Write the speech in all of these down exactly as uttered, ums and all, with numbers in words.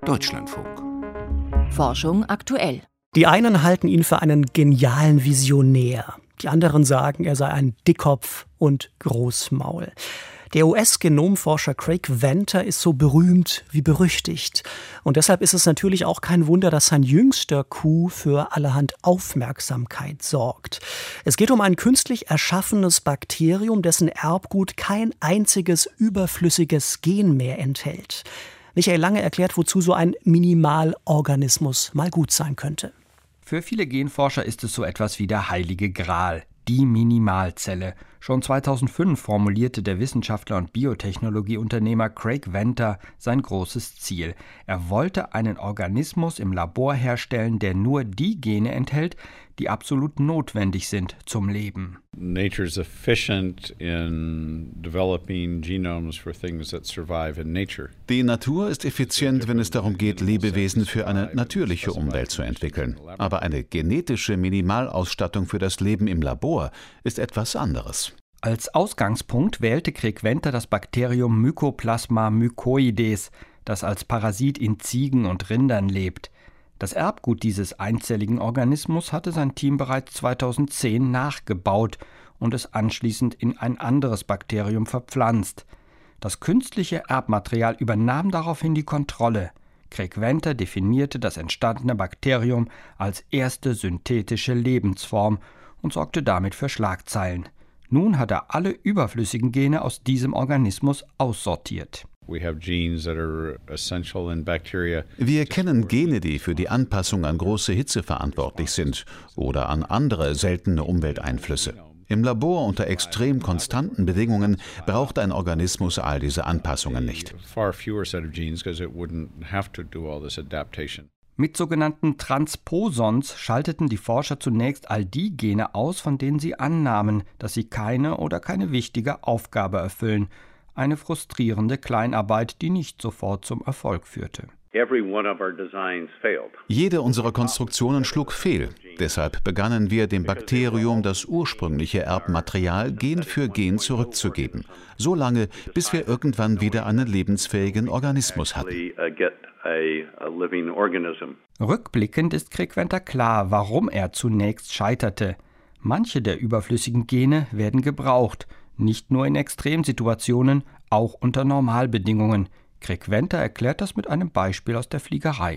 Deutschlandfunk. Forschung aktuell. Die einen halten ihn für einen genialen Visionär. Die anderen sagen, er sei ein Dickkopf und Großmaul. Der U S-Genomforscher Craig Venter ist so berühmt wie berüchtigt. Und deshalb ist es natürlich auch kein Wunder, dass sein jüngster Coup für allerhand Aufmerksamkeit sorgt. Es geht um ein künstlich erschaffenes Bakterium, dessen Erbgut kein einziges überflüssiges Gen mehr enthält. Michael Lange erklärt, wozu so ein Minimalorganismus mal gut sein könnte. Für viele Genforscher ist es so etwas wie der heilige Gral, die Minimalzelle. Schon zweitausendfünf formulierte der Wissenschaftler und Biotechnologieunternehmer Craig Venter sein großes Ziel. Er wollte einen Organismus im Labor herstellen, der nur die Gene enthält, die absolut notwendig sind zum Leben. Nature is efficient in developing genomes for things that survive in nature. Die Natur ist effizient, wenn es darum geht, Lebewesen für eine natürliche Umwelt zu entwickeln. Aber eine genetische Minimalausstattung für das Leben im Labor ist etwas anderes. Als Ausgangspunkt wählte Craig Venter das Bakterium Mycoplasma mycoides, das als Parasit in Ziegen und Rindern lebt. Das Erbgut dieses einzelligen Organismus hatte sein Team bereits zweitausendzehn nachgebaut und es anschließend in ein anderes Bakterium verpflanzt. Das künstliche Erbmaterial übernahm daraufhin die Kontrolle. Craig Venter definierte das entstandene Bakterium als erste synthetische Lebensform und sorgte damit für Schlagzeilen. Nun hat er alle überflüssigen Gene aus diesem Organismus aussortiert. Wir kennen Gene, die für die Anpassung an große Hitze verantwortlich sind oder an andere seltene Umwelteinflüsse. Im Labor unter extrem konstanten Bedingungen braucht ein Organismus all diese Anpassungen nicht. Mit sogenannten Transposons schalteten die Forscher zunächst all die Gene aus, von denen sie annahmen, dass sie keine oder keine wichtige Aufgabe erfüllen. Eine frustrierende Kleinarbeit, die nicht sofort zum Erfolg führte. Jede unserer Konstruktionen schlug fehl. Deshalb begannen wir, dem Bakterium das ursprüngliche Erbmaterial Gen für Gen zurückzugeben. So lange, bis wir irgendwann wieder einen lebensfähigen Organismus hatten. Rückblickend ist Craig Venter klar, warum er zunächst scheiterte. Manche der überflüssigen Gene werden gebraucht, nicht nur in Extremsituationen, auch unter Normalbedingungen. Craig Venter erklärt das mit einem Beispiel aus der Fliegerei.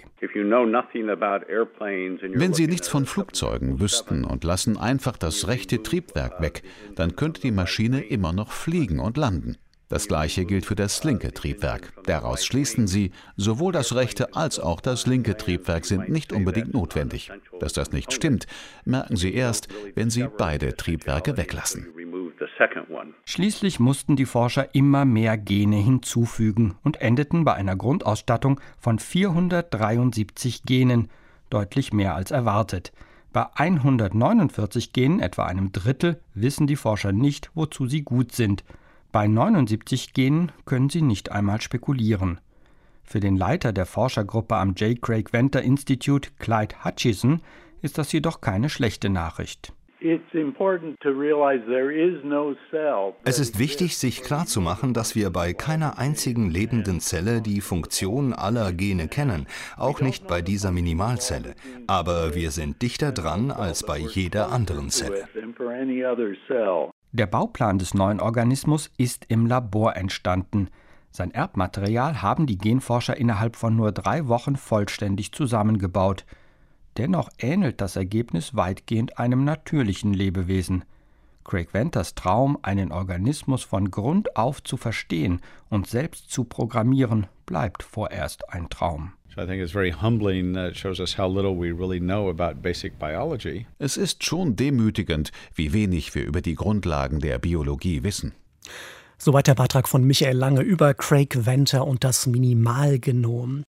Wenn Sie nichts von Flugzeugen wüssten und lassen einfach das rechte Triebwerk weg, dann könnte die Maschine immer noch fliegen und landen. Das Gleiche gilt für das linke Triebwerk. Daraus schließen Sie, sowohl das rechte als auch das linke Triebwerk sind nicht unbedingt notwendig. Dass das nicht stimmt, merken Sie erst, wenn Sie beide Triebwerke weglassen. Schließlich mussten die Forscher immer mehr Gene hinzufügen und endeten bei einer Grundausstattung von vierhundertdreiundsiebzig Genen, deutlich mehr als erwartet. Bei hundertneunundvierzig Genen, etwa einem Drittel, wissen die Forscher nicht, wozu sie gut sind. Bei neunundsiebzig Genen können sie nicht einmal spekulieren. Für den Leiter der Forschergruppe am J. Craig Venter Institute, Clyde Hutchison, ist das jedoch keine schlechte Nachricht. Es ist wichtig, sich klarzumachen, dass wir bei keiner einzigen lebenden Zelle die Funktion aller Gene kennen, auch nicht bei dieser Minimalzelle. Aber wir sind dichter dran als bei jeder anderen Zelle. Der Bauplan des neuen Organismus ist im Labor entstanden. Sein Erbmaterial haben die Genforscher innerhalb von nur drei Wochen vollständig zusammengebaut. Dennoch ähnelt das Ergebnis weitgehend einem natürlichen Lebewesen. Craig Venters Traum, einen Organismus von Grund auf zu verstehen und selbst zu programmieren, bleibt vorerst ein Traum. Es ist schon demütigend, wie wenig wir über die Grundlagen der Biologie wissen. Soweit der Beitrag von Michael Lange über Craig Venter und das Minimalgenom.